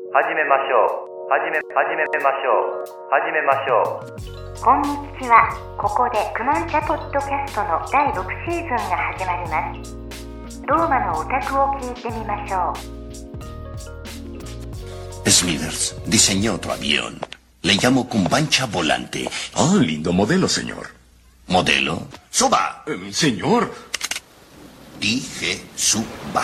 始めましょう。始めましょう。始めましょう。 こんにちは。ここでクマンチャポッドキャストの第6シーズンが始まります。ローマのオタクを聞いてみましょう。Smithers diseñó otro avión. Le llamo Cumbancha Volante. Ah, lindo modelo, señor. ¿Modelo? ¡Suba! Señor. Dije suba.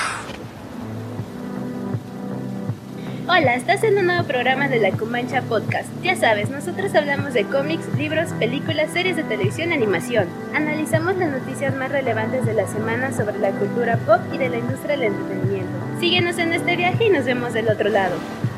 Hola, estás en un nuevo programa de la Cumancha Podcast. Ya sabes, nosotros hablamos de cómics, libros, películas, series de televisión y animación. Analizamos las noticias más relevantes de la semana sobre la cultura pop y de la industria del entretenimiento. Síguenos en este viaje y nos vemos del otro lado.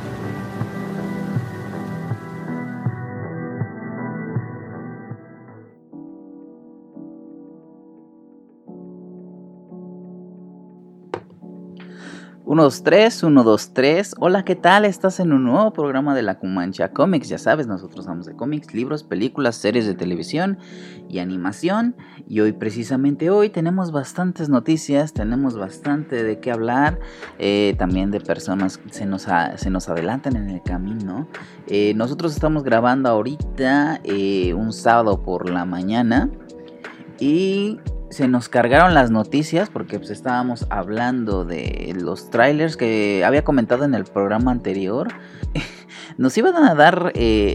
Uno, dos, tres, 1, 2, 3. Hola, ¿qué tal? Estás en un nuevo programa de la Cumancha Comics. Ya sabes, nosotros hablamos de cómics, libros, películas, series de televisión y animación. Y hoy, precisamente hoy, tenemos bastantes noticias, tenemos bastante de qué hablar. También de personas que se nos adelantan en el camino. Nosotros estamos grabando ahorita un sábado por la mañana. Y se nos cargaron las noticias porque pues estábamos hablando de los trailers que había comentado en el programa anterior. Nos iban a dar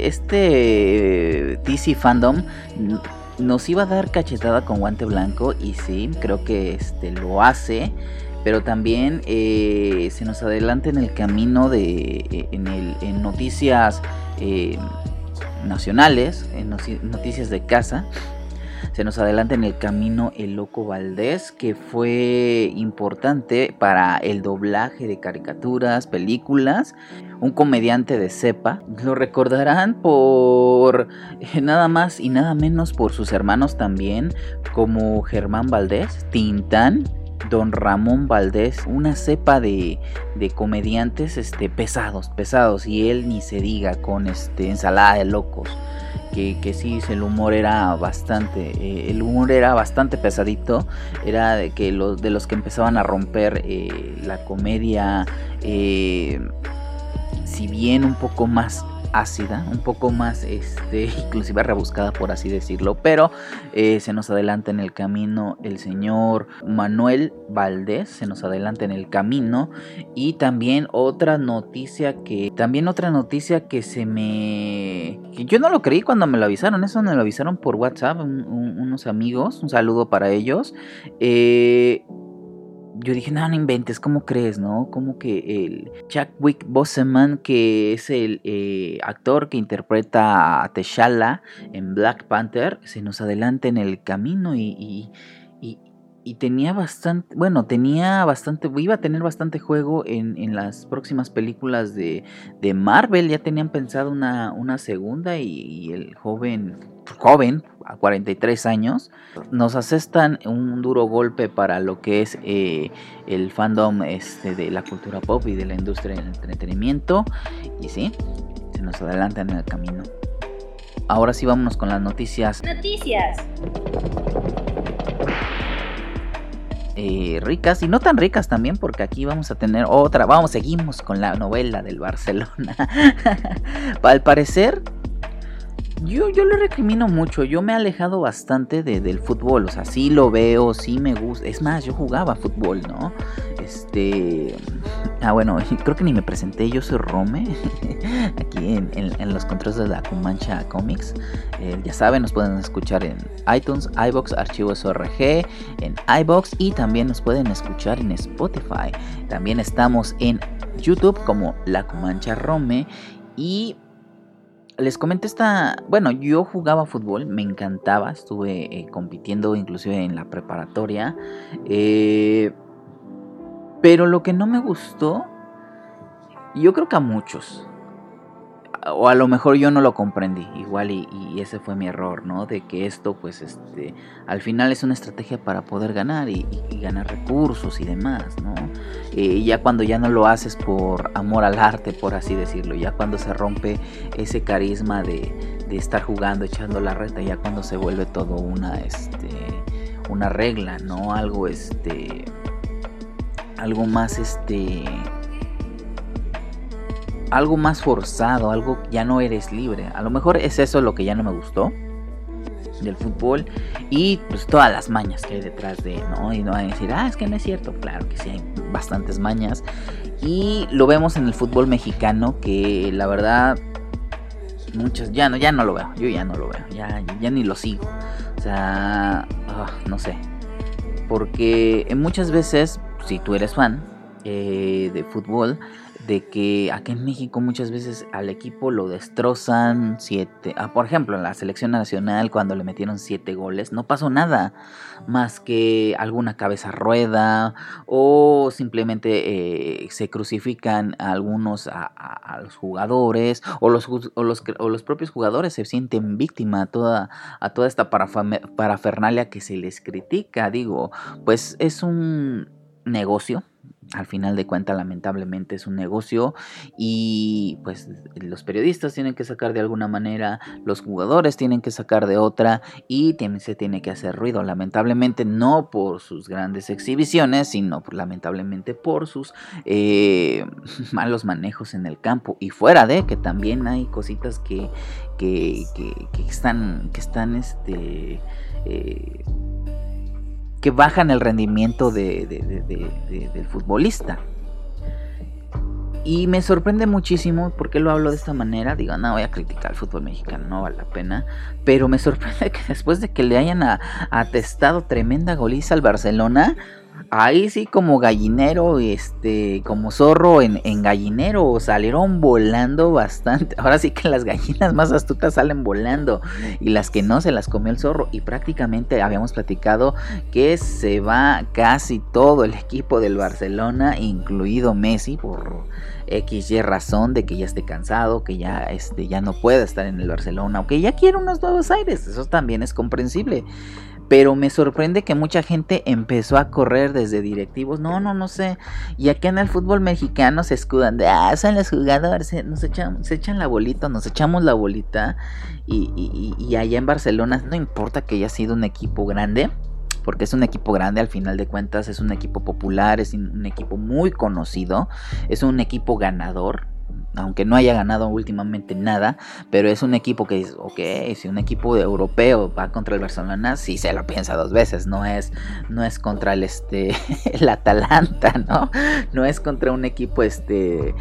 DC Fandom nos iba a dar cachetada con guante blanco, y sí, creo que lo hace. Pero también se nos adelanta en el camino en noticias nacionales, en noticias de casa. Se nos adelanta en el camino el Loco Valdés, que fue importante para el doblaje de caricaturas, películas, un comediante de cepa. Lo recordarán por nada más y nada menos por sus hermanos también, como Germán Valdés, Tintán, Don Ramón Valdés, una cepa de comediantes pesados, y él ni se diga, con ensalada de locos. Que sí, el humor era bastante pesadito. Era de los que empezaban a romper la comedia, si bien un poco más ácida, un poco más inclusive rebuscada, por así decirlo, pero se nos adelanta en el camino el señor Manuel Valdés, se nos adelanta en el camino. Y también otra noticia que yo no lo creí cuando me lo avisaron. Eso me lo avisaron por WhatsApp unos amigos, un saludo para ellos. Yo dije, no inventes, ¿cómo crees, no? Como que el Chadwick Boseman, que es el actor que interpreta a T'Challa en Black Panther, se nos adelanta en el camino y tenía bastante, iba a tener bastante juego en las próximas películas de Marvel. Ya tenían pensado una segunda, y el joven, a 43 años, nos asestan un duro golpe para lo que es el fandom de la cultura pop y de la industria del entretenimiento. Y sí, se nos adelantan en el camino. Ahora sí, vámonos con las noticias. Ricas y no tan ricas también, porque aquí vamos a tener seguimos con la novela del Barcelona. Al parecer, yo lo recrimino mucho. Yo me he alejado bastante del fútbol. O sea, sí lo veo, sí me gusta. Es más, yo jugaba fútbol, ¿no? Bueno, creo que ni me presenté. Yo soy Rome. Aquí en los controles de la Cumancha Comics. Ya saben, nos pueden escuchar en iTunes, iVoox, Archivos ORG, en iVoox, y también nos pueden escuchar en Spotify. También estamos en YouTube como La Cumancha Rome. Y les comento yo jugaba fútbol, me encantaba, estuve compitiendo inclusive en la preparatoria, pero lo que no me gustó, yo creo que a muchos, o a lo mejor yo no lo comprendí, igual y ese fue mi error, ¿no? De que esto pues al final es una estrategia para poder ganar y ganar recursos y demás, ¿no? Ya cuando ya no lo haces por amor al arte, por así decirlo, ya cuando se rompe ese carisma de estar jugando, echando la reta, ya cuando se vuelve todo una regla, ¿no? Algo más algo más forzado, algo ya no eres libre. A lo mejor es eso lo que ya no me gustó del fútbol, y pues todas las mañas que hay detrás de, ¿no? Y no van a decir, es que no es cierto. Claro que sí, hay bastantes mañas, y lo vemos en el fútbol mexicano, que la verdad muchas ya no lo veo. Yo ya no lo veo, ya ni lo sigo. O sea, no sé, porque muchas veces, si tú eres fan de fútbol, de que aquí en México muchas veces al equipo lo destrozan 7. Por ejemplo, en la selección nacional, cuando le metieron 7 goles, no pasó nada más que alguna cabeza rueda, o simplemente se crucifican a algunos a los jugadores, o los propios jugadores se sienten víctima a toda esta parafernalia que se les critica. Digo, pues es un negocio. Al final de cuentas, lamentablemente es un negocio, y pues los periodistas tienen que sacar de alguna manera, los jugadores tienen que sacar de otra, y se tiene que hacer ruido. Lamentablemente no por sus grandes exhibiciones, sino lamentablemente por sus malos manejos en el campo, y fuera de que también hay cositas que están que bajan el rendimiento del futbolista. Y me sorprende muchísimo. ¿Por qué lo hablo de esta manera? Digo, no voy a criticar el fútbol mexicano, no vale la pena, pero me sorprende que después de que le hayan atestado tremenda goliza al Barcelona, ahí sí, como gallinero, como zorro en gallinero, salieron volando bastante. Ahora sí que las gallinas más astutas salen volando, y las que no se las comió el zorro. Y prácticamente habíamos platicado que se va casi todo el equipo del Barcelona, incluido Messi, por XY razón, de que ya esté cansado, que ya no pueda estar en el Barcelona, o que ya quiere unos nuevos aires. Eso también es comprensible. Pero me sorprende que mucha gente empezó a correr desde directivos. No sé. Y acá en el fútbol mexicano se escudan de, son los jugadores, se echan la bolita, nos echamos la bolita. Y allá en Barcelona, no importa que haya sido un equipo grande, porque es un equipo grande, al final de cuentas es un equipo popular, es un equipo muy conocido, es un equipo ganador. Aunque no haya ganado últimamente nada, pero es un equipo que dice, ok, si un equipo europeo va contra el Barcelona, sí se lo piensa 2 veces. No es contra el Atalanta, no es contra un equipo de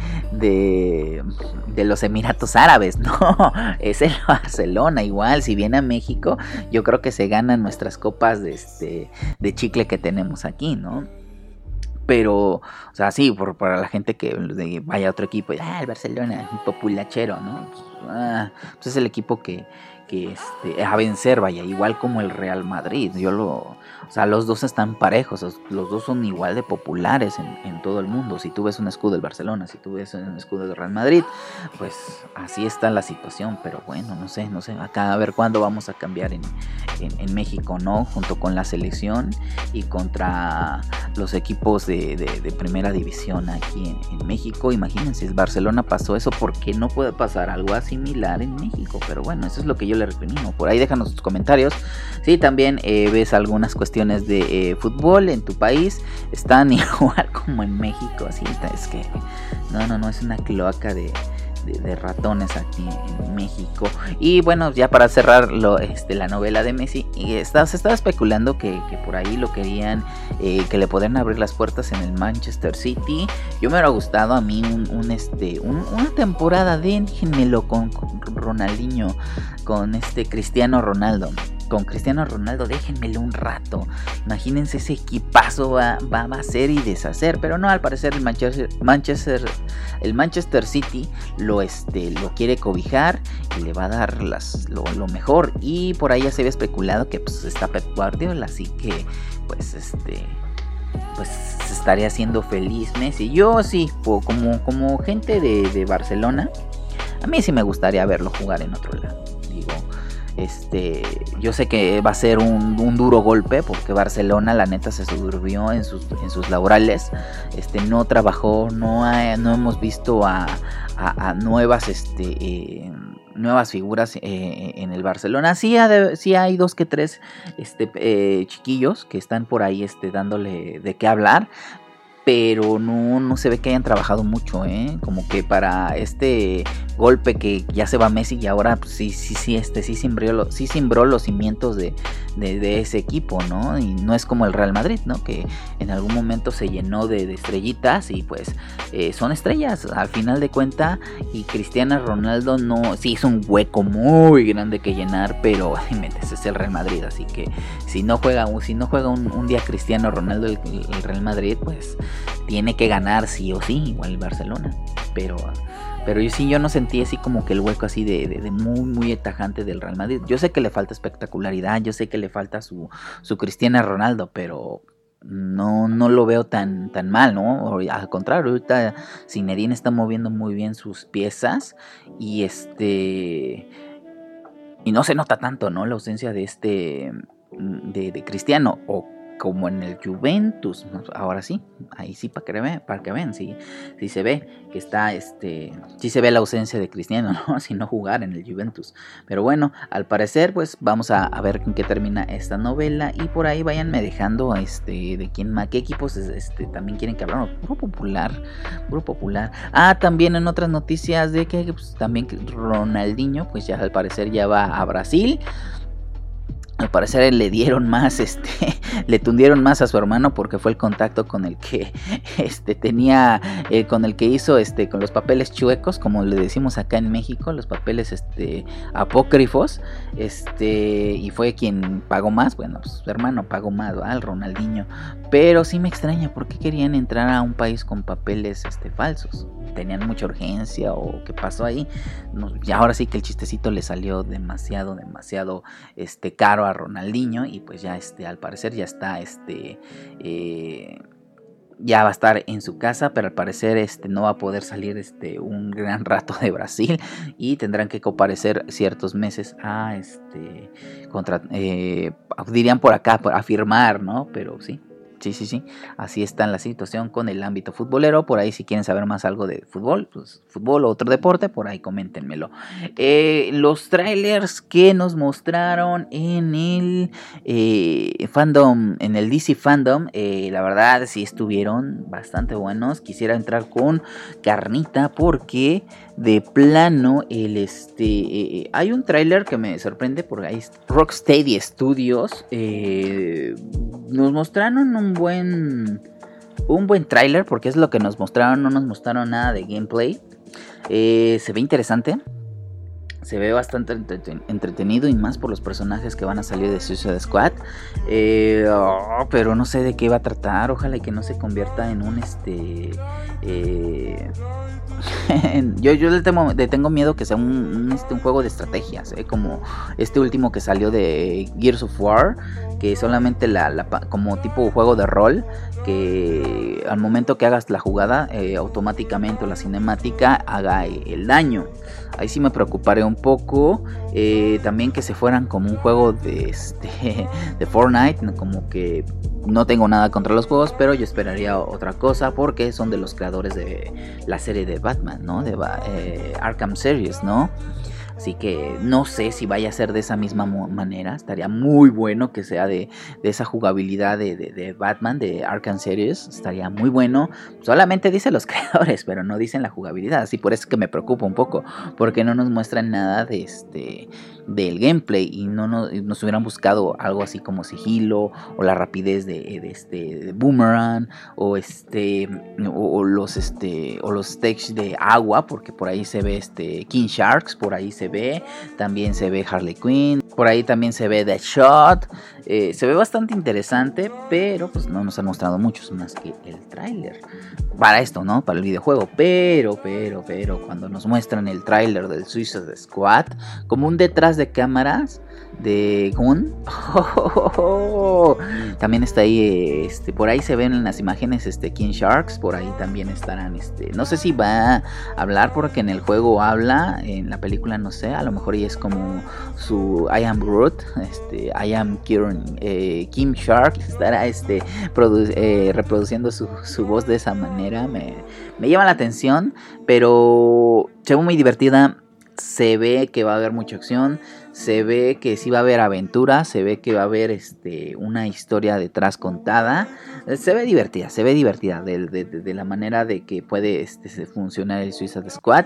los Emiratos Árabes, no, es el Barcelona. Igual, si viene a México, yo creo que se ganan nuestras copas de chicle que tenemos aquí, ¿no? Pero, o sea, sí, para la gente que vaya a otro equipo, el Barcelona, un populachero, ¿no? Pues es el equipo que a vencer, vaya, igual como el Real Madrid. O sea, los dos están parejos, los dos son igual de populares en todo el mundo. Si tú ves un escudo del Barcelona, si tú ves un escudo del Real Madrid, pues así está la situación. Pero bueno, no sé, acá a ver cuándo vamos a cambiar en México, ¿no? Junto con la selección y contra los equipos de primera división aquí en México. Imagínense, el Barcelona pasó eso, ¿por qué no puede pasar algo similar en México? Pero bueno, eso es lo que yo le recrimino. Por ahí déjanos tus comentarios. Si también ves algunas cuestiones de fútbol en tu país, están igual como en México. Así es que no, es una cloaca de ratones aquí en México. Y bueno, ya para cerrar la novela de Messi, se estaba especulando que por ahí lo querían, que le podrían abrir las puertas en el Manchester City. Yo me hubiera gustado a mí una temporada, déjenmelo con Ronaldinho, con Cristiano Ronaldo. Con Cristiano Ronaldo, déjenmelo un rato. Imagínense, ese equipazo va a hacer y deshacer. Pero no, al parecer el Manchester City lo quiere cobijar y le va a dar lo mejor. Y por ahí ya se había especulado que pues está Pep Guardiola, así que pues se estaría haciendo feliz Messi. Yo sí, como gente de Barcelona, a mí sí me gustaría verlo jugar en otro lado. Yo sé que va a ser un duro golpe, porque Barcelona la neta se durmió en sus laborales. No trabajó, no hemos visto a nuevas figuras en el Barcelona. Sí hay 2 que 3 chiquillos que están por ahí dándole de qué hablar. pero no se ve que hayan trabajado mucho, como que para este golpe que ya se va Messi y ahora pues, sí simbró los cimientos de ese equipo, ¿no? Y no es como el Real Madrid, ¿no? Que en algún momento se llenó de estrellitas y pues son estrellas al final de cuenta, y Cristiano Ronaldo sí es un hueco muy grande que llenar, pero es el Real Madrid, así que si no juega un día Cristiano Ronaldo el Real Madrid, pues tiene que ganar sí o sí, igual el Barcelona, pero yo no sentí así como que el hueco así de muy muy tajante del Real Madrid. Yo sé que le falta espectacularidad, yo sé que le falta su Cristiano Ronaldo, pero no lo veo tan mal, ¿no? Al contrario, ahorita Zinedine está moviendo muy bien sus piezas y no se nota tanto, ¿no? La ausencia de Cristiano, o como en el Juventus, ¿no? Ahora sí, ahí sí para que vean, sí se ve que está, sí se ve la ausencia de Cristiano, ¿no? Si no jugar en el Juventus. Pero bueno, al parecer, pues vamos a ver en qué termina esta novela, y por ahí váyanme dejando, de quién más, qué equipos, también quieren que hablamos. Puro popular. También en otras noticias de que, pues, también Ronaldinho, pues ya al parecer ya va a Brasil. Al parecer le dieron más, le tundieron más a su hermano, porque fue el contacto con el que tenía, con el que hizo, con los papeles chuecos, como le decimos acá en México, los papeles, apócrifos, y fue quien pagó más. Bueno, pues su hermano pagó más, ¿verdad? El Ronaldinho. Pero sí me extraña, ¿por qué querían entrar a un país con papeles, falsos? ¿Tenían mucha urgencia o qué pasó ahí? No, y ahora sí que el chistecito le salió demasiado caro a Ronaldinho, y pues ya al parecer ya está ya va a estar en su casa, pero al parecer no va a poder salir un gran rato de Brasil, y tendrán que comparecer ciertos meses a dirían por acá a firmar, ¿no? Pero sí, así está la situación con el ámbito futbolero. Por ahí, si quieren saber más algo de fútbol, pues fútbol o otro deporte, por ahí coméntenmelo. Los trailers que nos mostraron en el fandom, en el DC Fandom, la verdad sí estuvieron bastante buenos. Quisiera entrar con carnita, porque de plano hay un trailer que me sorprende, porque ahí Rocksteady Studios nos mostraron un buen tráiler, porque es lo que nos mostraron. No nos mostraron nada de gameplay. Se ve interesante, se ve bastante entretenido, y más por los personajes que van a salir de Suicide Squad. Pero no sé de qué va a tratar. Ojalá y que no se convierta en un yo le tengo miedo que sea un juego de estrategias, como último que salió de Gears of War, que solamente como tipo juego de rol, que al momento que hagas la jugada, automáticamente, o la cinemática haga el daño. Ahí sí me preocuparé un poco. También que se fueran como un juego de Fortnite, como que no tengo nada contra los juegos, pero yo esperaría otra cosa, porque son de los creadores de la serie de Batman, ¿no? De Arkham Series, ¿no? Así que no sé si vaya a ser de esa misma manera. Estaría muy bueno que sea de esa jugabilidad de Batman, de Arkham Series. Estaría muy bueno. Solamente dicen los creadores, pero no dicen la jugabilidad. Así por eso es que me preocupa un poco, porque no nos muestran nada del gameplay, y nos hubieran buscado algo así como sigilo, o la rapidez de Boomerang, o los stakes de agua, porque por ahí se ve King Sharks, por ahí se ve, también se ve Harley Quinn, por ahí también se ve Deadshot. Se ve bastante interesante, pero pues no nos han mostrado muchos más que el tráiler para esto, ¿no? Para el videojuego. Pero cuando nos muestran el tráiler del Suicide Squad, como un detrás de cámaras de Gunn, también está ahí, por ahí se ven en las imágenes King Sharks, por ahí también estarán, no sé si va a hablar, porque en el juego habla, en la película no sé, a lo mejor y es como su I am Groot, I am Kim Shark, estará reproduciendo su voz de esa manera. Me llama la atención, pero se ve muy divertida. se ve que va a haber mucha acción, se ve que sí va a haber aventura, se ve que va a haber una historia detrás contada. Se ve divertida de la manera de que puede funcionar el Suicide Squad.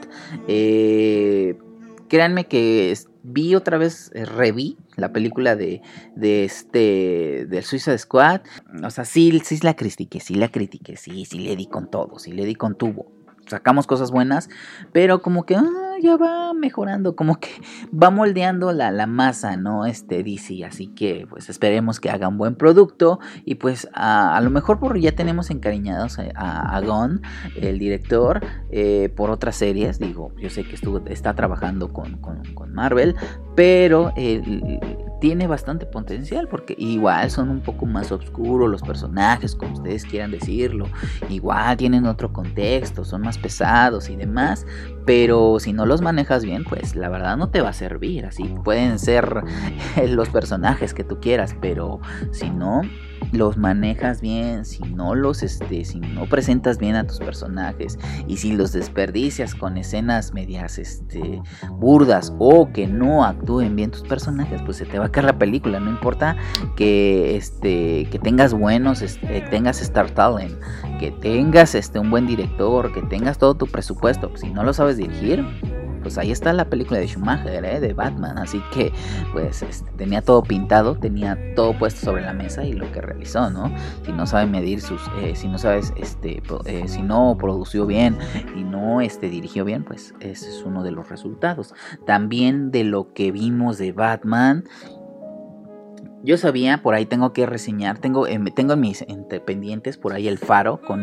Créanme que vi otra vez, reví la película del Suicide Squad. O sea, sí la critiqué, sí le di con todo, sí le di con tubo. Sacamos cosas buenas, pero como que ya va mejorando, como que va moldeando la masa, ¿no? DC, así que pues esperemos que haga un buen producto. Y pues a lo mejor porque ya tenemos encariñados a Gunn, el director, por otras series. Digo, yo sé que está trabajando con Marvel, pero tiene bastante potencial, porque igual son un poco más oscuros los personajes, como ustedes quieran decirlo, igual tienen otro contexto, son más pesados y demás, pero si no los manejas bien, pues la verdad no te va a servir. Así pueden ser los personajes que tú quieras, pero si no los manejas bien, si no presentas bien a tus personajes, y si los desperdicias con escenas medias burdas, o que no actúen bien tus personajes, pues se te va a caer la película. No importa que tengas tengas Star Talent, que tengas un buen director, que tengas todo tu presupuesto, si no lo sabes dirigir, pues ahí está la película de Schumacher, de Batman. Así que pues tenía todo pintado, tenía todo puesto sobre la mesa, y lo que realizó, ¿no? Si no sabe medir si no sabes, si no produció bien y no dirigió bien, pues ese es uno de los resultados. También de lo que vimos de Batman, yo sabía, por ahí tengo que reseñar, tengo en mis pendientes por ahí El Faro con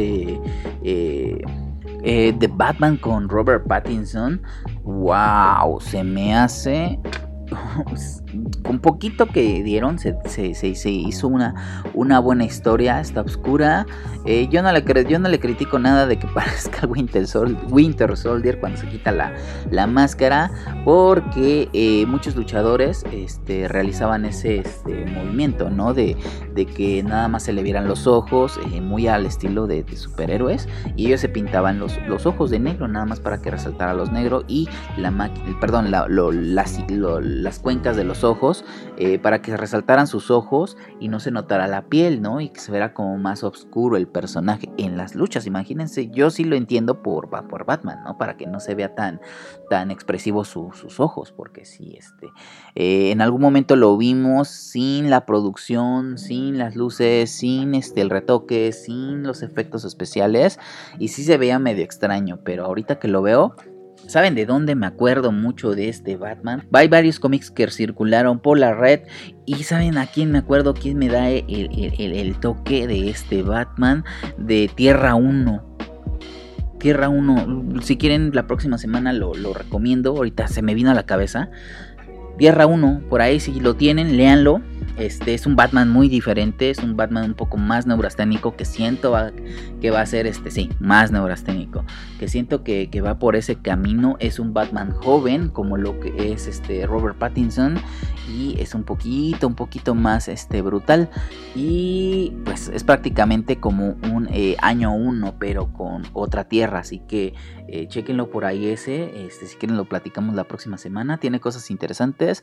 de Batman con Robert Pattinson. Wow, se me hace con poquito que dieron se hizo una buena historia. Está oscura. Yo no le critico nada de que parezca Winter Soldier cuando se quita la máscara, porque muchos luchadores realizaban ese movimiento, ¿no? De que nada más se le vieran los ojos, muy al estilo de superhéroes, y ellos se pintaban los ojos de negro, nada más para que resaltara los negros, y las cuencas de los ojos, para que resaltaran sus ojos y no se notara la piel, ¿no? Y que se viera como más oscuro el personaje en las luchas. Imagínense, yo sí lo entiendo por Batman, ¿no? Para que no se vea tan expresivos sus ojos, porque sí, en algún momento lo vimos sin la producción, sin las luces, sin el retoque, sin los efectos especiales, y sí se veía medio extraño. Pero ahorita que lo veo, ¿saben de dónde me acuerdo mucho de Batman? Hay varios cómics que circularon por la red, y ¿saben a quién me acuerdo? ¿Quién me da el toque de Batman? De Tierra 1. Tierra 1, si quieren la próxima semana lo recomiendo, ahorita se me vino a la cabeza. Tierra 1, por ahí si lo tienen, léanlo. Es un Batman muy diferente, es un Batman un poco más neurasténico, que siento que va a ser más neurasténico, que siento que va por ese camino. Es un Batman joven, como lo que es Robert Pattinson, y es un poquito más brutal, y pues es prácticamente como un año 1, pero con otra Tierra. Así que chéquenlo por ahí si quieren lo platicamos la próxima semana. Tiene cosas interesantes.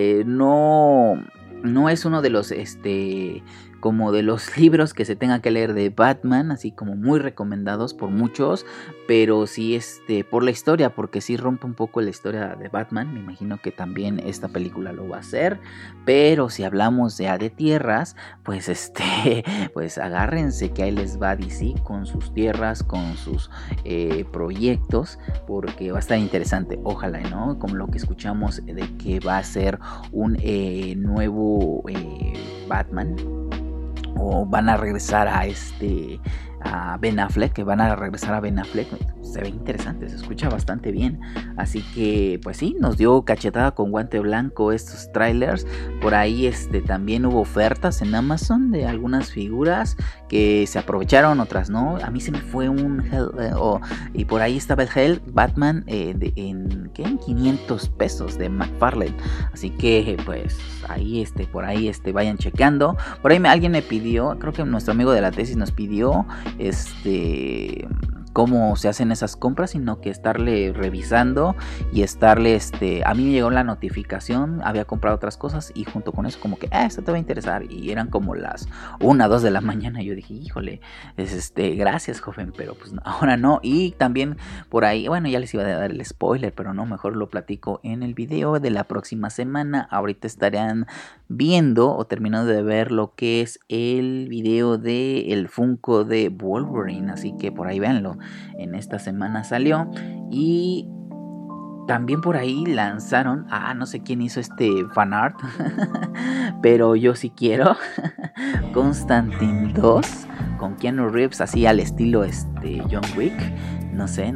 No es uno de los como de los libros que se tenga que leer de Batman, así como muy recomendados por muchos, pero sí por la historia, porque sí rompe un poco la historia de Batman. Me imagino que también esta película lo va a hacer. Pero si hablamos de tierras, pues pues agárrense que ahí les va DC con sus tierras, con sus proyectos, porque va a estar interesante. Ojalá, ¿no? Como lo que escuchamos de que va a ser un nuevo Batman, o van a regresar a Ben Affleck, se ve interesante, se escucha bastante bien. Así que pues sí, nos dio cachetada con guante blanco estos trailers. Por ahí también hubo ofertas en Amazon de algunas figuras que se aprovecharon, otras no. A mí se me fue un y por ahí estaba el Hell Batman en 500 pesos de McFarlane. Así que pues ahí por ahí vayan checando. Por ahí alguien me pidió, creo que nuestro amigo de la tesis nos pidió cómo se hacen esas compras, sino que estarle revisando y estarle, a mí me llegó la notificación, había comprado otras cosas y junto con eso como que, esto te va a interesar, y eran como las 1, 2 de la mañana, y yo dije, híjole, gracias joven, pero pues ahora no. Y también por ahí, bueno, ya les iba a dar el spoiler, pero no, mejor lo platico en el video de la próxima semana. Ahorita estarán viendo o terminando de ver lo que es el video de el Funko de Wolverine, así que por ahí véanlo, en esta semana salió. Y también por ahí lanzaron, no sé quién hizo este fanart, pero yo sí quiero, Constantine 2 con Keanu Reeves, así al estilo John Wick, no sé,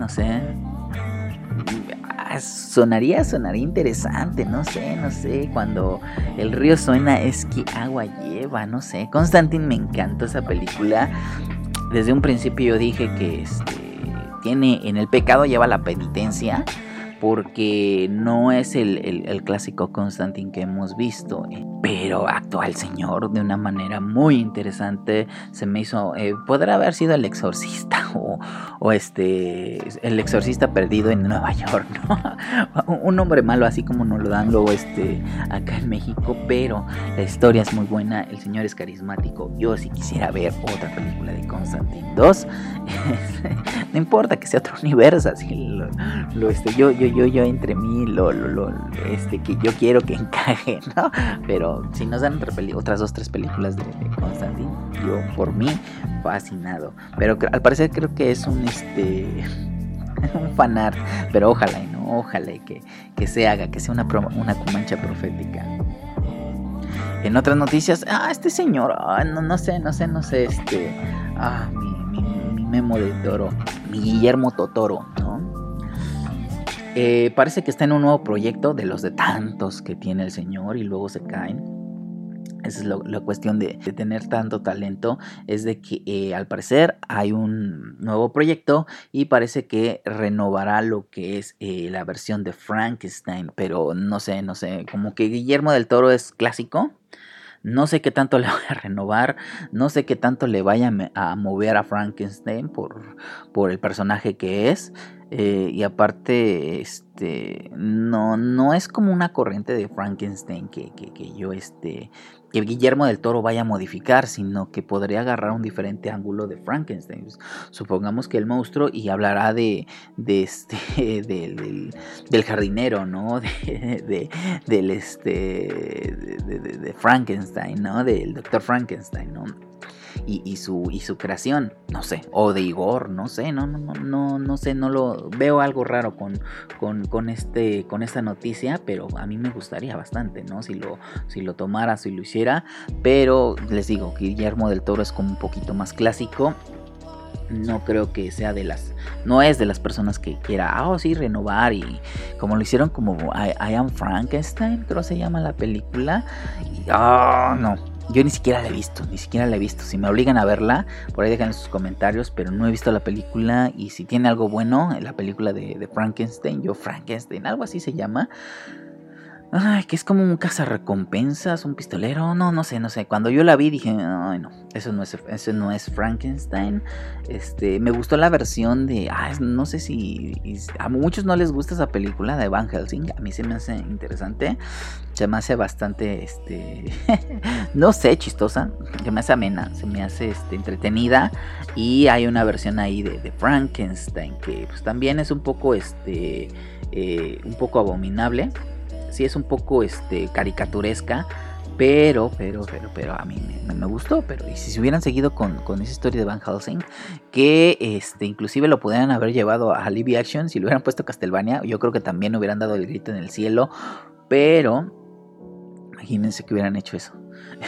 sonaría interesante, no sé, cuando el río suena es que agua lleva, no sé. Constantine, me encantó esa película. Desde un principio yo dije que tiene, en el pecado lleva la penitencia, porque no es el clásico Constantine que hemos visto, pero actúa el señor de una manera muy interesante. Se me hizo, podrá haber sido el exorcista o el exorcista perdido en Nueva York, ¿no? Un hombre malo, así como nos lo dan luego acá en México, pero la historia es muy buena, el señor es carismático. Yo sí quisiera ver otra película de Constantine 2. No importa que sea otro universo, así yo entre mí que yo quiero que encaje, ¿no? Pero si nos dan otras 2, 3 películas de Constantine, yo por mí fascinado. Pero al parecer creo que es un fanart, pero ojalá que se haga, que sea una Comancha profética. En otras noticias, este señor, no sé, mi Memo del Toro, mi Guillermo Totoro, ¿no? Parece que está en un nuevo proyecto, de los de tantos que tiene el señor y luego se caen. Esa es la cuestión de tener tanto talento, es de que al parecer hay un nuevo proyecto y parece que renovará lo que es la versión de Frankenstein, pero no sé, como que Guillermo del Toro es clásico. No sé qué tanto le vaya a renovar, no sé qué tanto le vaya a mover a Frankenstein por el personaje que es. Y aparte, no es como una corriente de Frankenstein que que Guillermo del Toro vaya a modificar, sino que podría agarrar un diferente ángulo de Frankenstein. Supongamos que el monstruo y hablará del jardinero, ¿no? De Frankenstein, ¿no? Del doctor Frankenstein, ¿no? Y su creación, no sé, o de Igor, no sé, no sé, no lo veo algo raro con esta noticia, pero a mí me gustaría bastante, ¿no? Si lo tomara, si lo hiciera, pero les digo, Guillermo del Toro es como un poquito más clásico. No creo que sea no es de las personas que quiera, sí, renovar, y como lo hicieron como I Am Frankenstein, creo se llama la película, y, no. Yo ni siquiera la he visto. Si me obligan a verla, por ahí dejan en sus comentarios, pero no he visto la película. Y si tiene algo bueno, la película de Frankenstein, Frankenstein, algo así se llama. Que es como un cazarrecompensas, un pistolero, no sé. Cuando yo la vi dije, ay no, eso no es Frankenstein. Me gustó la versión de, no sé si a muchos no les gusta esa película de Van Helsing. A mí se me hace interesante, se me hace bastante, no sé, chistosa, se me hace amena, se me hace entretenida. Y hay una versión ahí de Frankenstein que pues también es un poco abominable. Sí, es un poco caricaturesca, pero a mí me gustó. Pero y si se hubieran seguido con esa historia de Van Helsing, que inclusive lo pudieran haber llevado a live action, si lo hubieran puesto Castlevania, yo creo que también hubieran dado el grito en el cielo. Pero imagínense que hubieran hecho eso.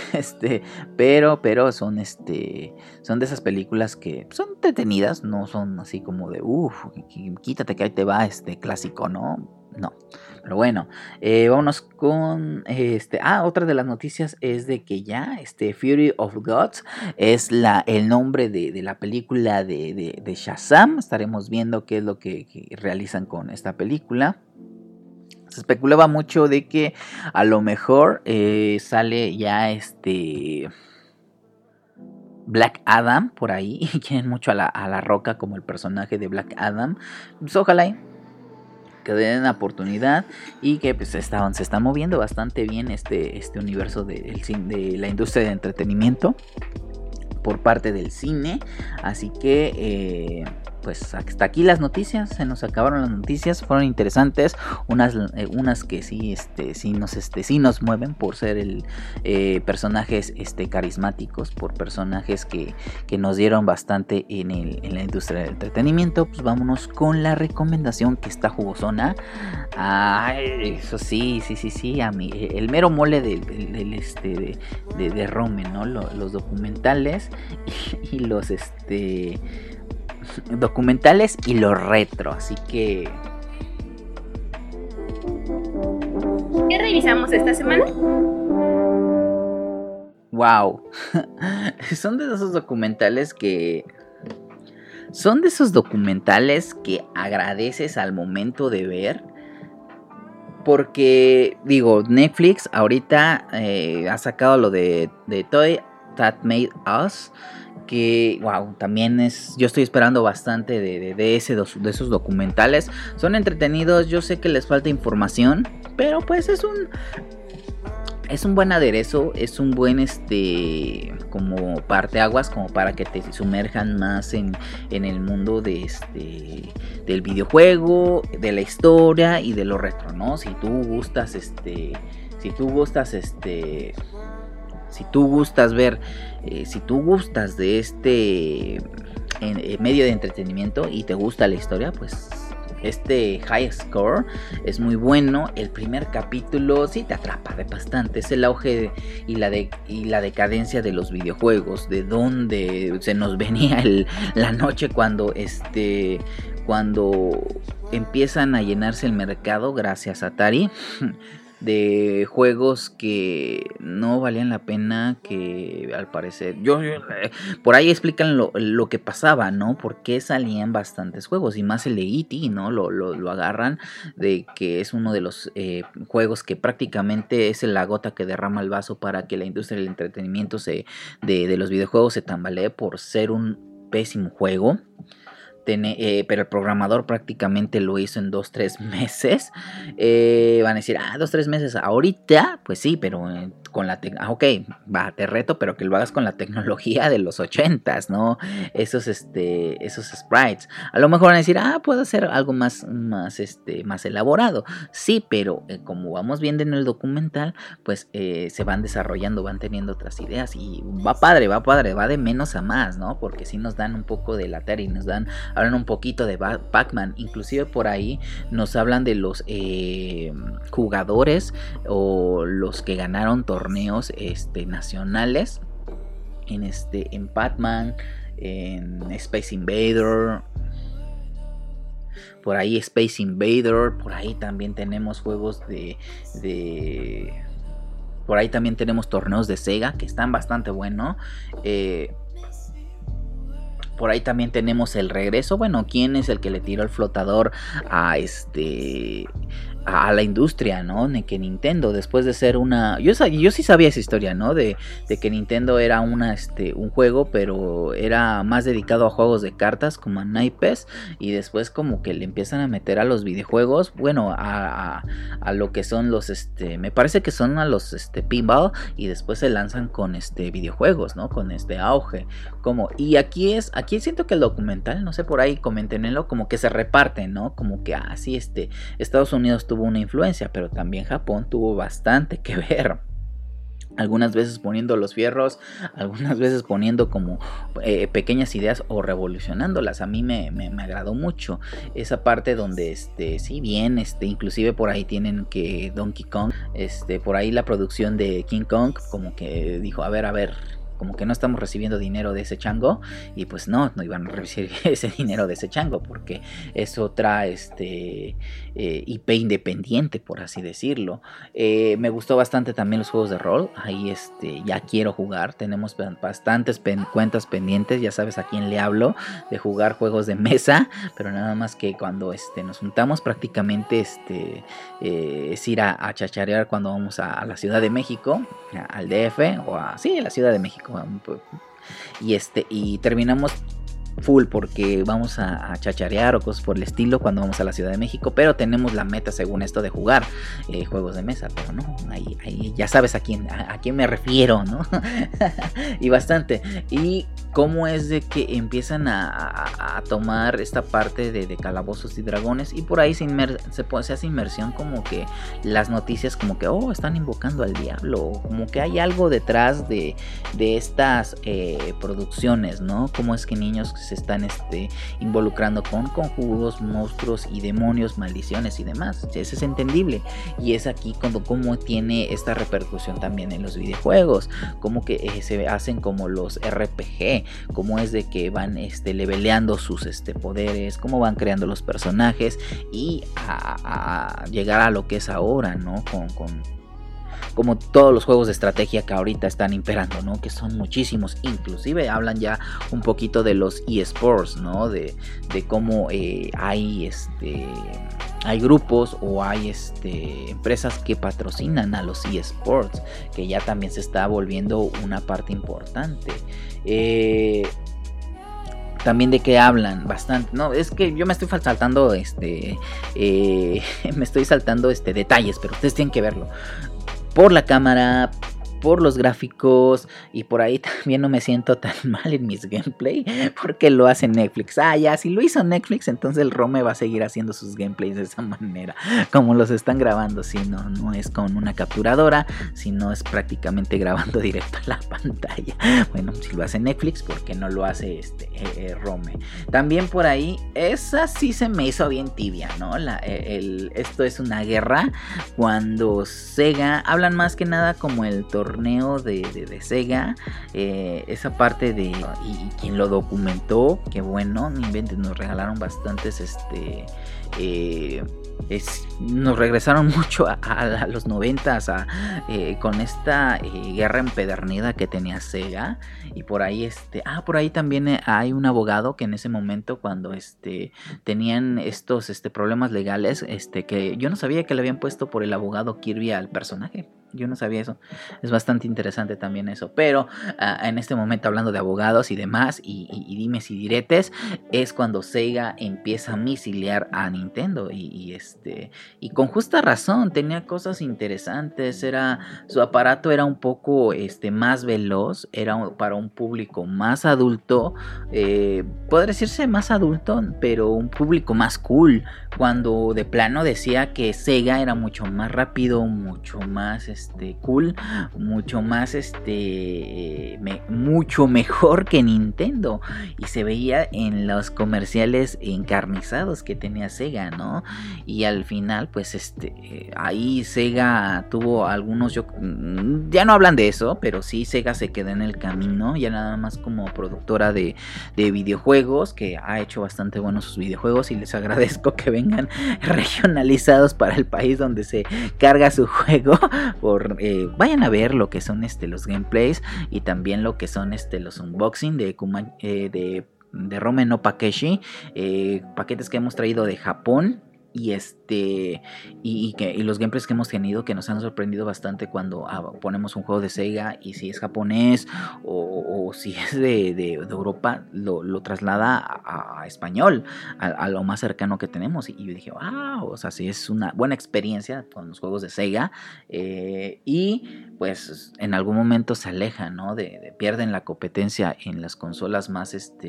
Pero son son de esas películas que son entretenidas, no son así como de quítate que ahí te va clásico, no. Pero bueno, vámonos con otra de las noticias es de que ya Fury of Gods es el nombre de la película de Shazam. Estaremos viendo qué es lo que realizan con esta película. Se especulaba mucho de que a lo mejor sale ya Black Adam por ahí, y quieren mucho a la Roca como el personaje de Black Adam, pues ojalá que den la oportunidad y que pues se están moviendo bastante bien este universo de la industria de entretenimiento por parte del cine. Así que pues hasta aquí las noticias, se nos acabaron las noticias, fueron interesantes, unas que sí nos mueven por ser personajes carismáticos, por personajes que nos dieron bastante en la industria del entretenimiento. Pues vámonos con la recomendación que está jugosona. Eso sí, a mí el mero mole de Rome, ¿no? Los documentales y los documentales y lo retro, así que ¿qué revisamos esta semana? Wow. Son de esos documentales que agradeces al momento de ver, porque digo, Netflix ahorita ha sacado lo de Toy That Made Us, que wow, también yo estoy esperando bastante de esos documentales. Son entretenidos, yo sé que les falta información, pero pues es un buen aderezo, es un buen como parteaguas, como para que te sumerjan más en el mundo del videojuego, de la historia y de lo retro, ¿no? Si tú gustas ver, si tú gustas de medio de entretenimiento y te gusta la historia, pues High Score es muy bueno. El primer capítulo sí te atrapa de bastante. Es el auge y la decadencia de los videojuegos, de donde se nos venía la noche cuando empiezan a llenarse el mercado gracias a Atari de juegos que no valían la pena, que al parecer por ahí explican lo que pasaba, ¿no? Por qué salían bastantes juegos, y más el de E.T., ¿no? Lo agarran de que es uno de los juegos que prácticamente es la gota que derrama el vaso para que la industria del entretenimiento de los videojuegos se tambalee por ser un pésimo juego. Pero el programador prácticamente lo hizo en 2-3 meses. Van a decir, 2-3 meses ahorita, pues sí, pero con la ok, te reto, pero que lo hagas con la tecnología de los 80s, ¿no? Esos sprites. A lo mejor van a decir, puedo hacer algo más elaborado. Sí, pero como vamos viendo en el documental, pues se van desarrollando, van teniendo otras ideas, y va padre, va de menos a más, ¿no? Porque sí nos dan un poco de la Atari, hablan un poquito de Pac-Man, inclusive por ahí nos hablan de los jugadores o los que ganaron torneos nacionales en Pac-Man, en Space Invader. Por ahí Space Invader, por ahí también tenemos juegos por ahí también tenemos torneos de Sega que están bastante buenos. Por ahí también tenemos el regreso. Bueno, ¿quién es el que le tiró el flotador a la industria, ¿no? De que Nintendo, después de ser yo sí sabía esa historia, ¿no? De que Nintendo era un juego, pero era más dedicado a juegos de cartas, como a naipes, y después como que le empiezan a meter a los videojuegos, bueno, a lo que son los, me parece que son a los pinball, y después se lanzan con videojuegos, ¿no? Con auge, y aquí siento que el documental, no sé, por ahí coméntenlo, como que se reparten, ¿no? Como que así Estados Unidos tuvo una influencia, pero también Japón tuvo bastante que ver. Algunas veces poniendo los fierros, algunas veces poniendo como pequeñas ideas o revolucionándolas. A mí me agradó mucho esa parte donde si bien inclusive por ahí tienen que Donkey Kong, por ahí la producción de King Kong como que dijo, a ver, como que no estamos recibiendo dinero de ese chango, y pues no iban a recibir ese dinero de ese chango, porque es otra IP independiente, por así decirlo. Me gustó bastante también los juegos de rol. Ahí ya quiero jugar. Tenemos bastantes cuentas pendientes, ya sabes a quién le hablo, de jugar juegos de mesa, pero nada más que cuando nos juntamos prácticamente es ir a chacharear cuando vamos a la Ciudad de México, al DF, o a la Ciudad de México. Y terminamos full porque vamos a chacharear o cosas por el estilo cuando vamos a la Ciudad de México, pero tenemos la meta según esto de jugar juegos de mesa, pero no, ahí ya sabes a quién me refiero, ¿no? Y bastante. Y cómo es de que empiezan a tomar esta parte de calabozos y dragones, y por ahí se hace inmersión, como que las noticias como que están invocando al diablo, como que hay algo detrás de estas producciones, ¿no? Cómo es que niños se están involucrando con conjuros, monstruos y demonios, maldiciones y demás. Eso es entendible, y es aquí cómo tiene esta repercusión también en los videojuegos, como que se hacen como los RPG, cómo es de que van leveleando sus poderes, cómo van creando los personajes y a llegar a lo que es ahora, ¿no? Como todos los juegos de estrategia que ahorita están imperando, ¿no? Que son muchísimos, inclusive hablan ya un poquito de los eSports, ¿no? De cómo hay grupos o hay empresas que patrocinan a los eSports, que ya también se está volviendo una parte importante. También de qué hablan bastante. No, es que yo me estoy saltando detalles, pero ustedes tienen que verlo. Por la cámara, por los gráficos, y por ahí también no me siento tan mal en mis gameplay porque lo hace Netflix. Ya, si lo hizo Netflix, entonces el Rome va a seguir haciendo sus gameplays de esa manera, como los están grabando. Si no es con una capturadora, sino es prácticamente grabando directo a la pantalla. Bueno, si lo hace Netflix, ¿por qué no lo hace Rome? También por ahí, esa sí se me hizo bien tibia, ¿no? Esto es una guerra cuando Sega, hablan más que nada como el torneo de Sega, esa parte de, y quien lo documentó, que bueno, no inventes, nos regalaron bastantes nos regresaron mucho a los 90s con esta guerra empedernida que tenía Sega. Y por ahí por ahí también hay un abogado que en ese momento, cuando tenían estos problemas legales, que yo no sabía que le habían puesto por el abogado Kirby al personaje. Yo no sabía eso. Es bastante interesante también eso. Pero en este momento, hablando de abogados y demás, y dimes y diretes, es cuando Sega empieza a misilear a Nintendo. Y con justa razón, tenía cosas interesantes. Su aparato era un poco más veloz. Era para un público más adulto. Podría decirse más adulto, pero un público más cool. Cuando de plano decía que Sega era mucho más rápido, mucho más cool, mucho más mucho mejor que Nintendo, y se veía en los comerciales encarnizados que tenía Sega, ¿no? Y al final pues ahí Sega tuvo algunos, ya no hablan de eso, pero sí Sega se quedó en el camino, ya nada más como productora de videojuegos, que ha hecho bastante buenos sus videojuegos, y les agradezco que vengan regionalizados para el país donde se carga su juego. Vayan a ver lo que son los gameplays, y también lo que son los unboxing de Rome no Pakeshi, paquetes que hemos traído de Japón. Y los gameplays que hemos tenido, que nos han sorprendido bastante cuando ponemos un juego de Sega, y si es japonés o si es de Europa, lo traslada a español, a lo más cercano que tenemos. Y yo dije, wow, o sea, sí es una buena experiencia con los juegos de Sega. Y pues en algún momento se alejan, ¿no? Pierden la competencia en las consolas más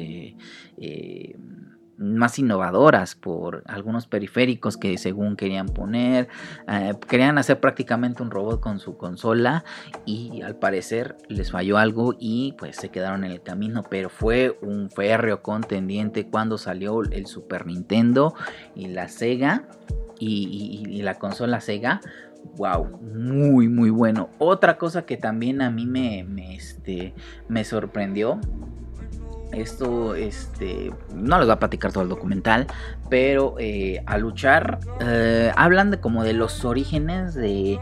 más innovadoras por algunos periféricos que según querían poner, querían hacer prácticamente un robot con su consola, y al parecer les falló algo y pues se quedaron en el camino. Pero fue un férreo contendiente cuando salió el Super Nintendo y la Sega y la consola Sega. Wow, muy muy bueno. Otra cosa que también a mí me sorprendió. Esto, no les voy a platicar todo el documental, pero a luchar, hablan como de los orígenes de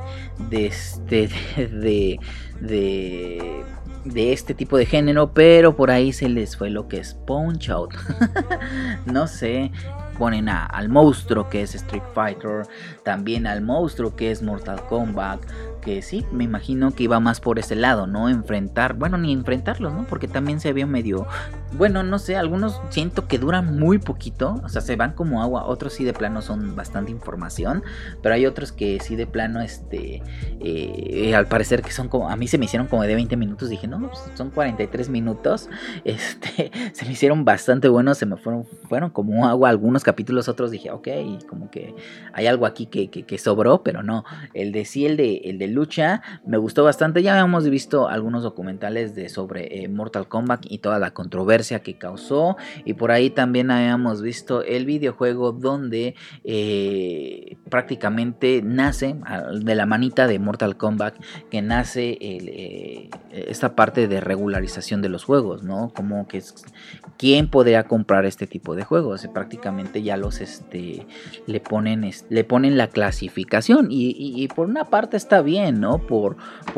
este tipo de género, pero por ahí se les fue lo que es Punch Out. No sé, ponen al monstruo que es Street Fighter, también al monstruo que es Mortal Kombat, que sí, me imagino que iba más por ese lado, ¿no? Ni enfrentarlos, ¿no? Porque también se había medio, bueno, no sé, algunos siento que duran muy poquito, o sea, se van como agua, otros sí de plano son bastante información, pero hay otros que sí de plano, al parecer que son como, a mí se me hicieron como de 20 minutos, dije, no, pues son 43 minutos, se me hicieron bastante buenos, se me fueron como agua algunos capítulos, otros dije, ok, como que hay algo aquí que sobró, pero no, el de lucha me gustó bastante. Ya habíamos visto algunos documentales sobre Mortal Kombat y toda la controversia que causó, y por ahí también habíamos visto el videojuego donde prácticamente nace de la manita de Mortal Kombat, que nace esta parte de regularización de los juegos, ¿no? Como que quién podría comprar este tipo de juegos, prácticamente ya los le ponen la clasificación, y por una parte está bien, ¿no? Por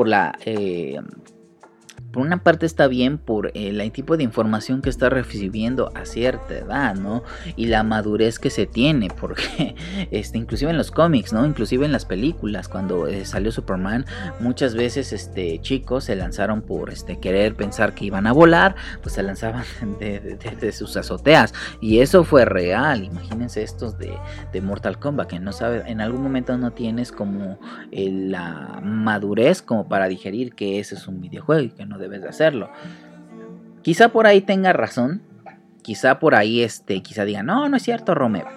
una parte está bien por el tipo de información que está recibiendo a cierta edad, ¿no? Y la madurez que se tiene, porque inclusive en los cómics, ¿no? Inclusive en las películas, cuando salió Superman, muchas veces chicos se lanzaron por querer pensar que iban a volar, pues se lanzaban de sus azoteas, y eso fue real. Imagínense estos de Mortal Kombat, que no sabes, en algún momento no tienes como la madurez como para digerir que ese es un videojuego y que no debes de hacerlo. Quizá por ahí tenga razón, quizá por ahí quizá diga, no es cierto, Romeo.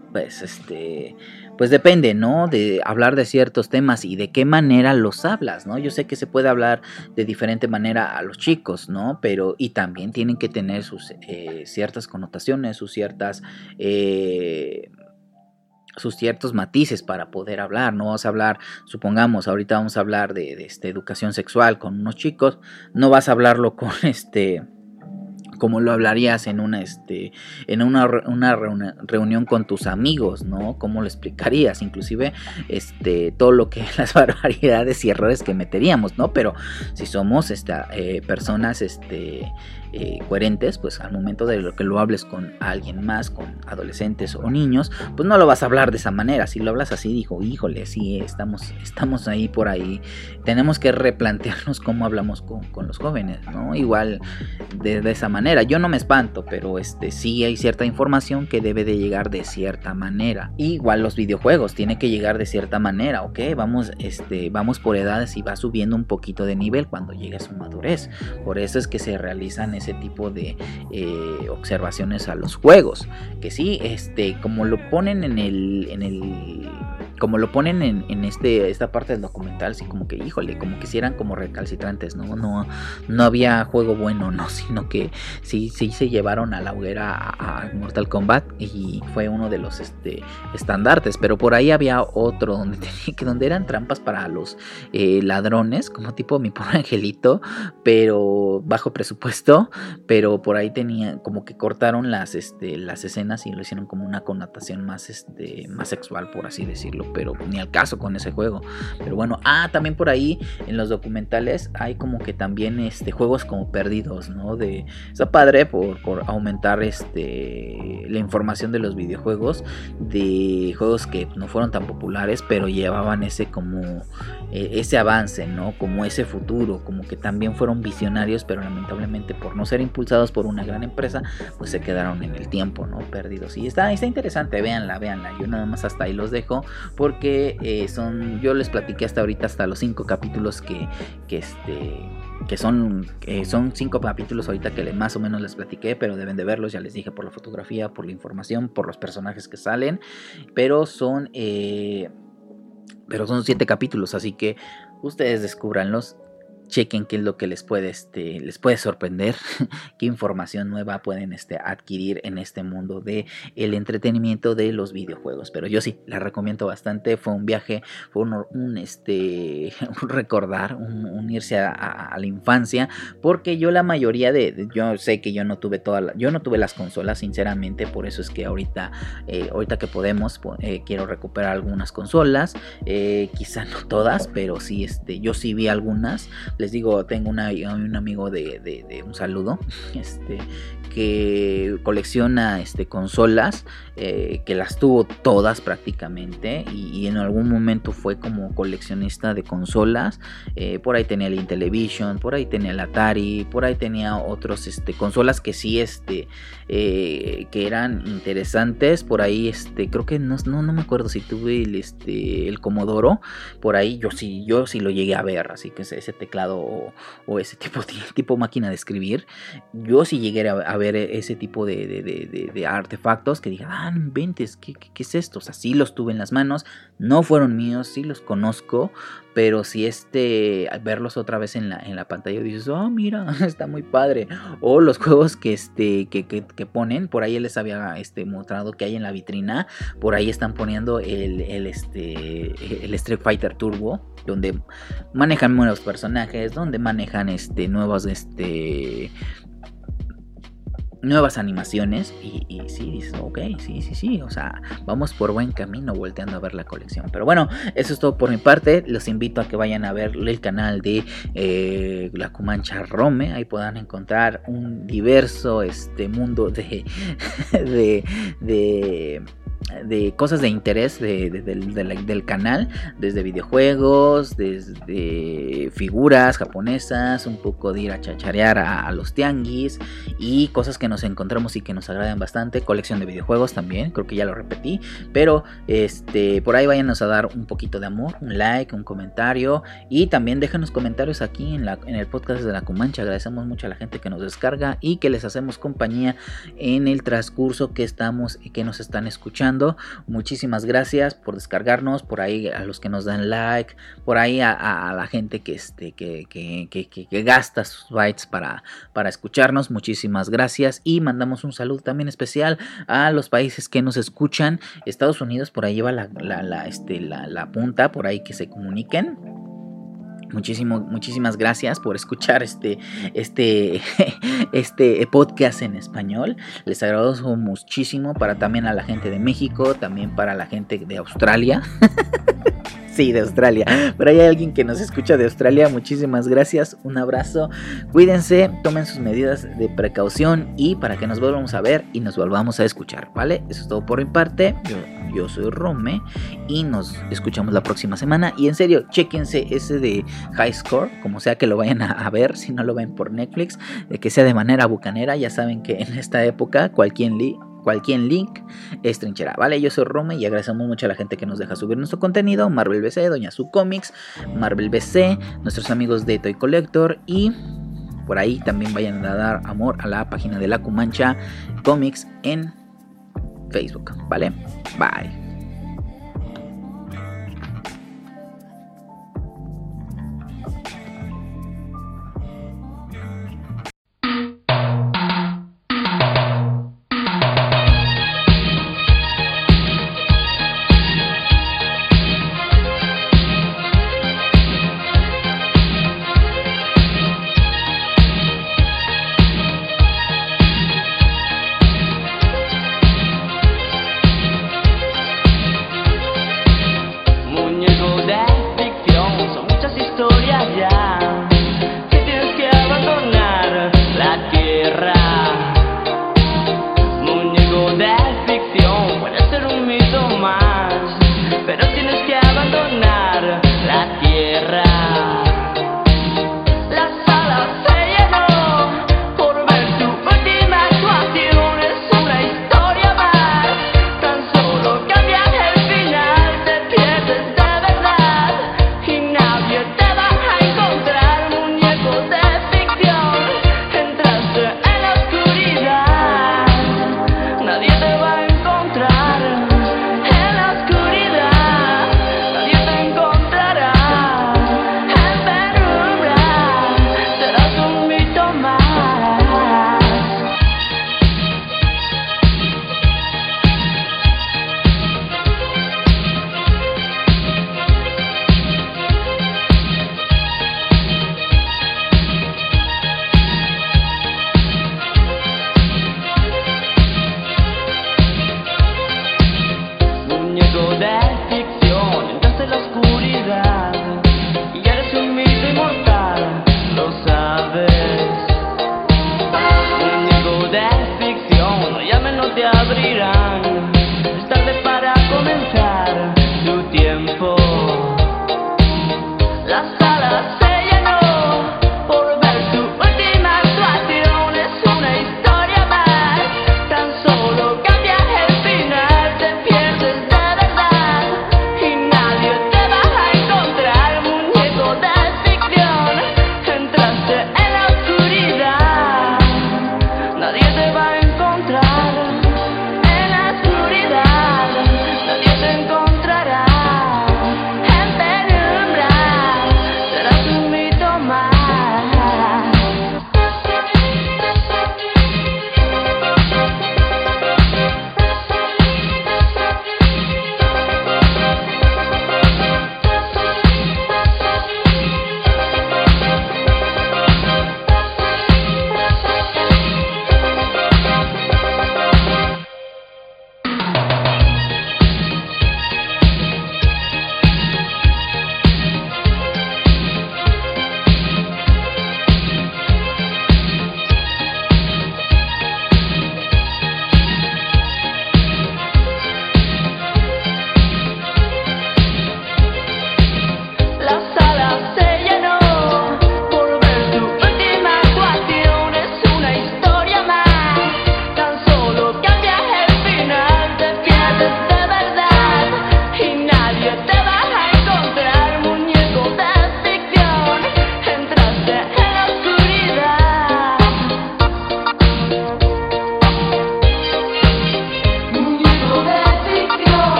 Pues depende, ¿no? De hablar de ciertos temas y de qué manera los hablas, ¿no? Yo sé que se puede hablar de diferente manera a los chicos, ¿no? Pero, y también tienen que tener sus ciertas connotaciones, sus ciertos matices para poder hablar. No vas a hablar, supongamos, ahorita vamos a hablar de educación sexual con unos chicos, no vas a hablarlo con como lo hablarías en una reunión con tus amigos, ¿no? ¿Cómo lo explicarías? Inclusive todo lo que las barbaridades y errores que meteríamos, ¿no? Pero si somos personas coherentes, pues al momento de lo que lo hables con alguien más, con adolescentes o niños, pues no lo vas a hablar de esa manera. Si lo hablas así, dijo, híjole, sí, estamos ahí por ahí, tenemos que replantearnos cómo hablamos con los jóvenes, ¿no? Igual de esa manera, yo no me espanto, pero sí hay cierta información que debe de llegar de cierta manera. Igual los videojuegos tienen que llegar de cierta manera, ¿ok? Vamos por edades y va subiendo un poquito de nivel cuando llegue a su madurez. Por eso es que se realizan ese tipo de observaciones a los juegos, que sí, como lo ponen como lo ponen en esta parte del documental, sí, como que, híjole, como que si eran como recalcitrantes, no había juego bueno, no, sino que sí se llevaron a la hoguera a Mortal Kombat, y fue uno de los estandartes. Pero por ahí había otro donde eran trampas para los ladrones, como tipo Mi Pobre Angelito, pero bajo presupuesto. Pero por ahí tenía como que cortaron las escenas y lo hicieron como una connotación más más sexual, por así decirlo, pero ni al caso con ese juego. Pero bueno, también por ahí en los documentales hay como que también juegos como perdidos, ¿no? Está padre por aumentar la información de los videojuegos, de juegos que no fueron tan populares, pero llevaban ese avance, ¿no? Como ese futuro, como que también fueron visionarios, pero lamentablemente por no ser impulsados por una gran empresa, pues se quedaron en el tiempo, ¿no? Perdidos. Y está interesante, véanla. Yo nada más hasta ahí los dejo, porque yo les platiqué hasta ahorita, hasta los 5 capítulos que son 5 capítulos ahorita que más o menos les platiqué, pero deben de verlos, ya les dije, por la fotografía, por la información, por los personajes que salen, pero son 7 capítulos, así que ustedes descúbranlos. Chequen qué es lo que les puede sorprender, qué información nueva pueden adquirir en este mundo de el entretenimiento de los videojuegos. Pero yo sí, la recomiendo bastante. Fue un viaje, fue un recordar, un irse a la infancia, porque yo la mayoría yo sé que yo no tuve las consolas, sinceramente. Por eso es que ahorita que podemos, quiero recuperar algunas consolas, quizá no todas, pero sí, yo sí vi algunas. Les digo, tengo un amigo de un saludo, que colecciona consolas, que las tuvo todas prácticamente, y en algún momento fue como coleccionista de consolas. Por ahí tenía el Intellivision, por ahí tenía el Atari, por ahí tenía otros consolas que sí que eran interesantes. Por ahí creo que no me acuerdo si tuve el Commodore. Por ahí yo sí lo llegué a ver, así que ese teclado o ese tipo máquina de escribir, yo sí llegué a ver ese tipo de artefactos que dije, no inventes, ¿qué es esto? O sea, sí los tuve en las manos, no fueron míos, sí los conozco, pero si verlos otra vez en la pantalla dices, mira, está muy padre. O los juegos que ponen, por ahí les había mostrado que hay en la vitrina, por ahí están poniendo el Street Fighter Turbo, donde manejan nuevos personajes, donde manejan nuevas animaciones, y sí, dices, ok, sí, o sea, vamos por buen camino volteando a ver la colección. Pero bueno, eso es todo por mi parte. Los invito a que vayan a ver el canal de La Comancha Rome. Ahí podrán encontrar un diverso mundo de cosas de interés del canal, desde videojuegos, desde figuras japonesas, un poco de ir a chacharear a los tianguis y cosas que nos encontramos y que nos agradan bastante. Colección de videojuegos también, creo que ya lo repetí, pero por ahí váyanos a dar un poquito de amor, un like, un comentario, y también déjanos comentarios aquí en el podcast de La Comancha. Agradecemos mucho a la gente que nos descarga y que les hacemos compañía en el transcurso que nos están escuchando. Muchísimas gracias por descargarnos, por ahí a los que nos dan like, por ahí a la gente que gasta sus bytes para escucharnos. Muchísimas gracias, y mandamos un saludo también especial a los países que nos escuchan. Estados Unidos por ahí lleva la punta, por ahí que se comuniquen. Muchísimas gracias por escuchar este podcast en español. Les agradezco muchísimo. También a la gente de México, también para la gente de Australia. Sí, de Australia. Pero hay alguien que nos escucha de Australia. Muchísimas gracias. Un abrazo. Cuídense, tomen sus medidas de precaución, y para que nos volvamos a ver y nos volvamos a escuchar, ¿vale? Eso es todo por mi parte. Yo soy Rome y nos escuchamos la próxima semana. Y en serio, chéquense ese de High Score, como sea que lo vayan a ver, si no lo ven por Netflix, que sea de manera bucanera. Ya saben que en esta época cualquier link es trinchera, ¿vale? Yo soy Rome y agradecemos mucho a la gente que nos deja subir nuestro contenido. Marvel BC, Doña Su Comics, Marvel BC, nuestros amigos de Toy Collector, y por ahí también vayan a dar amor a la página de La Comancha Comics en Facebook, ¿vale? Bye.